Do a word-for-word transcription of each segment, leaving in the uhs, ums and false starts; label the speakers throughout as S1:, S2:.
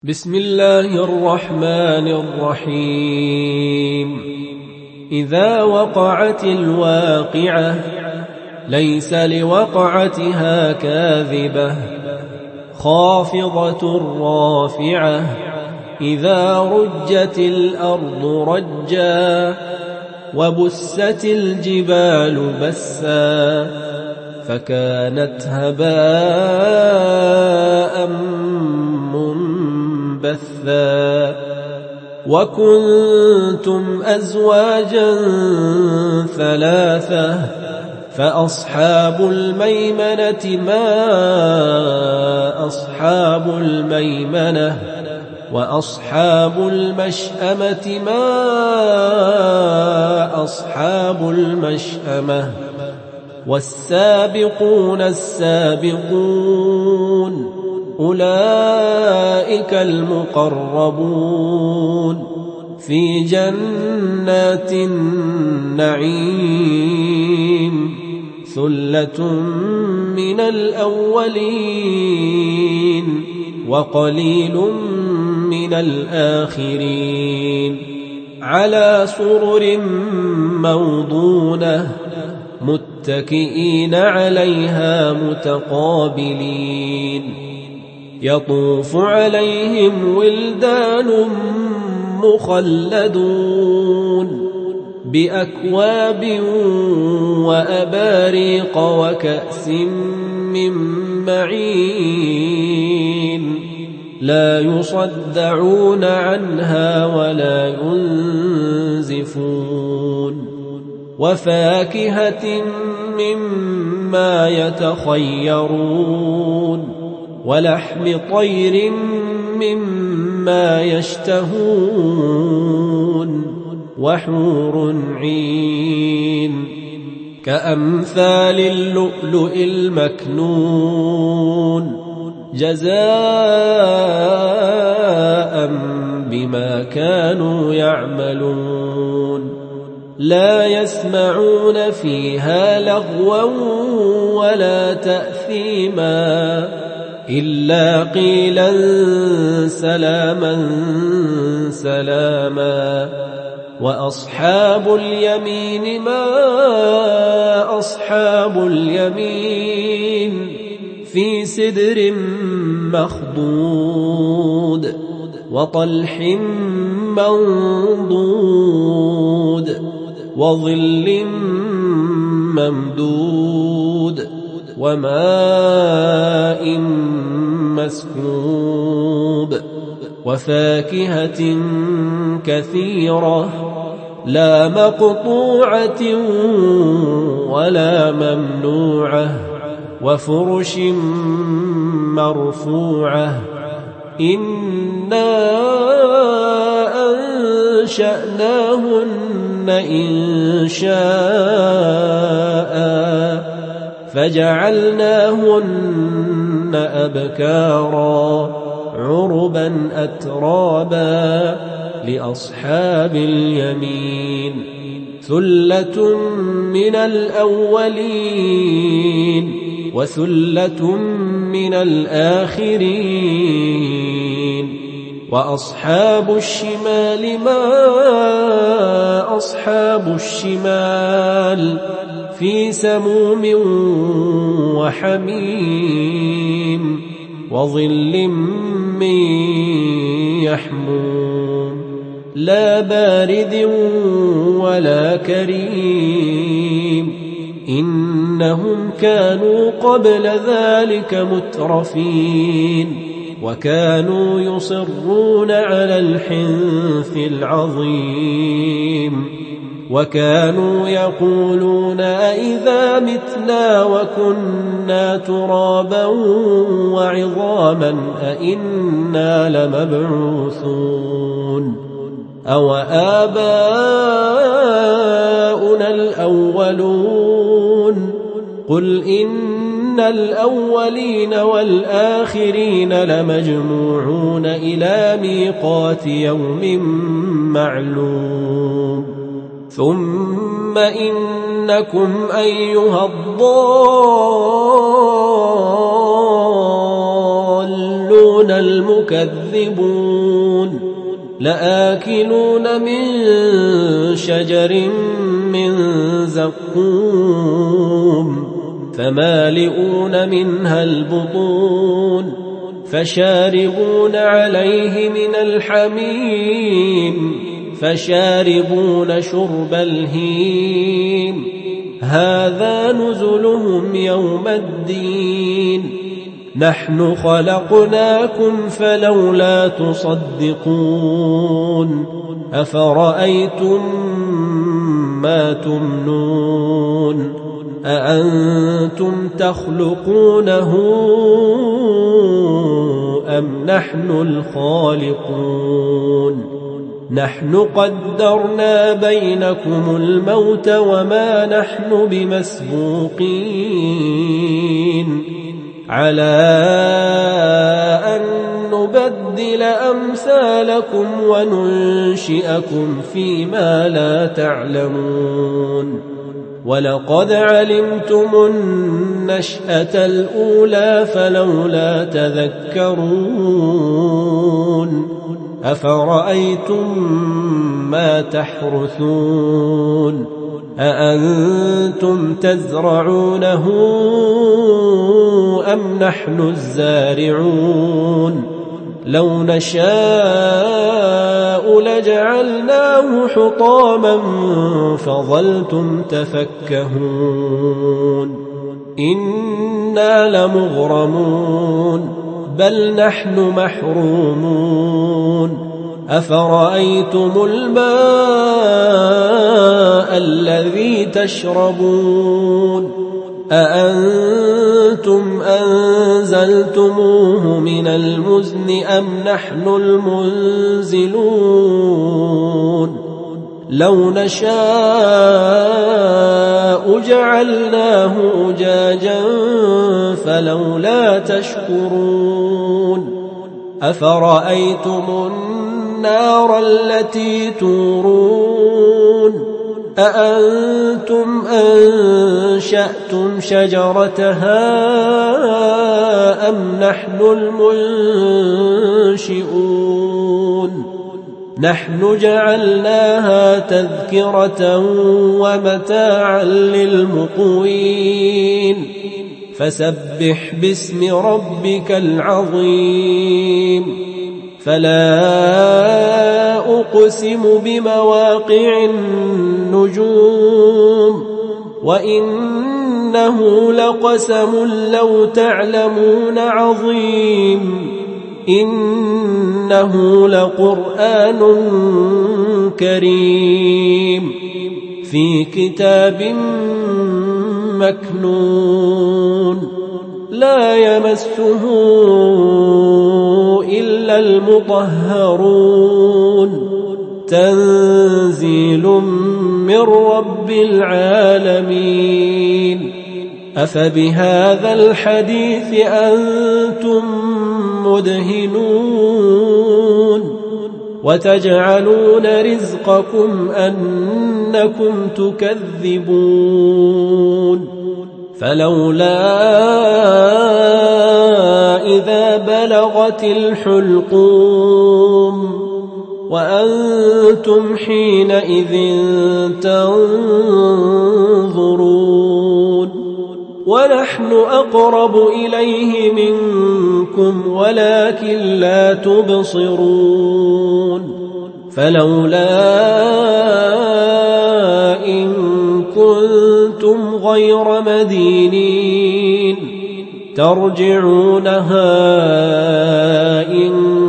S1: بسم الله الرحمن الرحيم. إذا وقعت الواقعة ليس لوقعتها كاذبة خافضة رافعة إذا رجت الأرض رجا وبست الجبال بسا فكانت هباء منبثا وكنتم أزواجا ثلاثة فأصحاب الميمنة ما أصحاب الميمنة وأصحاب المشأمة ما أصحاب المشأمة والسابقون السابقون أولئك المقربون في جنات النعيم ثلة من الأولين وقليل من الآخرين على سرر موضونة متكئين عليها متقابلين يطوف عليهم ولدان مخلدون بأكواب وأباريق وكأس من معين لا يصدعون عنها ولا ينزفون وفاكهة مما يتخيرون ولحم طير مما يشتهون وحور عين كأمثال اللؤلؤ المكنون جزاء بما كانوا يعملون لا يسمعون فيها لغوا ولا تأثيما إلا قيلا سلاما سلاما وأصحاب اليمين ما أصحاب اليمين في سدر مخضود وطلح منضود وظل ممدود وماء مسكوب وفاكهة كثيرة لا مقطوعة ولا ممنوعة وفرش مرفوعة إنا أنشأناهن إن شاء فجعلناهن أبكارا عربا أترابا لأصحاب اليمين ثلة من الأولين وثلة من الآخرين وأصحاب الشمال ما أصحاب الشمال في سموم وحميم وظل من يحموم لا بارد ولا كريم إنهم كانوا قبل ذلك مترفين وكانوا يصرون على الحنث العظيم وكانوا يقولون أئذا متنا وكنا ترابا وعظاما أئنا لمبعوثون أو آباؤنا الأولون قل إن الأولين والآخرين لمجموعون إلى ميقات يوم معلوم ثم إنكم أيها الضالون ليقولون المكذبون لآكلون من شجر من زقوم فمالئون منها البطون فشاربون عليه من الحميم فشاربون شرب الهيم هذا نزلهم يوم الدين نحن خلقناكم فلولا تصدقون أفرأيتم ما تمنون أأنتم تخلقونه أم نحن الخالقون نحن قدرنا بينكم الموت وما نحن بمسبوقين على أن نبدل أمثالكم وننشئكم فيما لا تعلمون ولقد علمتم النشأة الأولى فلولا تذكرون أفرأيتم ما تحرثون أأنتم تزرعونه أم نحن الزارعون لو نشاء لجعلناه حطاما فظلتم تفكهون إنا لمغرمون بل نحن محرومون أفرأيتم الماء الذي تشربون أأنتم أنزلتموه من المزن أم نحن المنزلون لو نشاء جعلناه أجاجا فلولا تشكرون أفرأيتم النار التي تورون أأنتم أنشأتم شجرتها أم نحن المنشئون نحن جعلناها تذكرة ومتاعا للمقوين فسبح باسم ربك العظيم فلا أقسم بمواقع النجوم وإنه لقسم لو تعلمون عظيم إنه لقرآن كريم في كتاب مكنون لا يمسه إلا المطهرون تنزيل من رب العالمين أفبهذا الحديث أنتم مدهنون وتجعلون رزقكم أنكم تكذبون فلولا إذا بلغت الحلقوم وأنتم حينئذ تنظرون ونحن أقرب إليه منكم ولكن لا تبصرون فلولا إن كنتم غير مدينين ترجعونها إن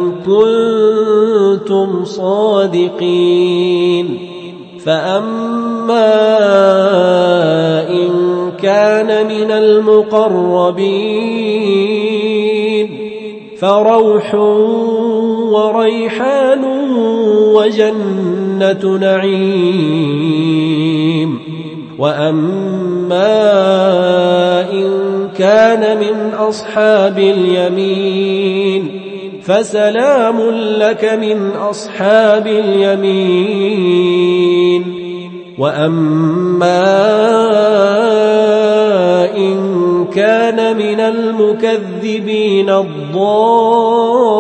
S1: كنتم صادقين فأما إن كان من المقربين فروح وريحان وجنة نعيم وأما إن كان من أصحاب اليمين فسلام لك من أصحاب اليمين وأما إن كان من المكذبين الضالين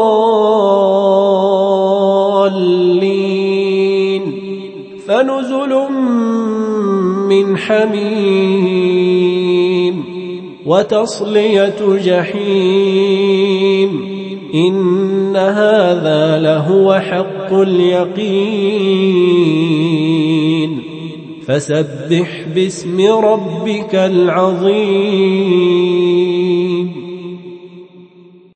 S1: فنزل من حميم وتصلية جحيم إن هذا لهو حق اليقين فسبح باسم ربك العظيم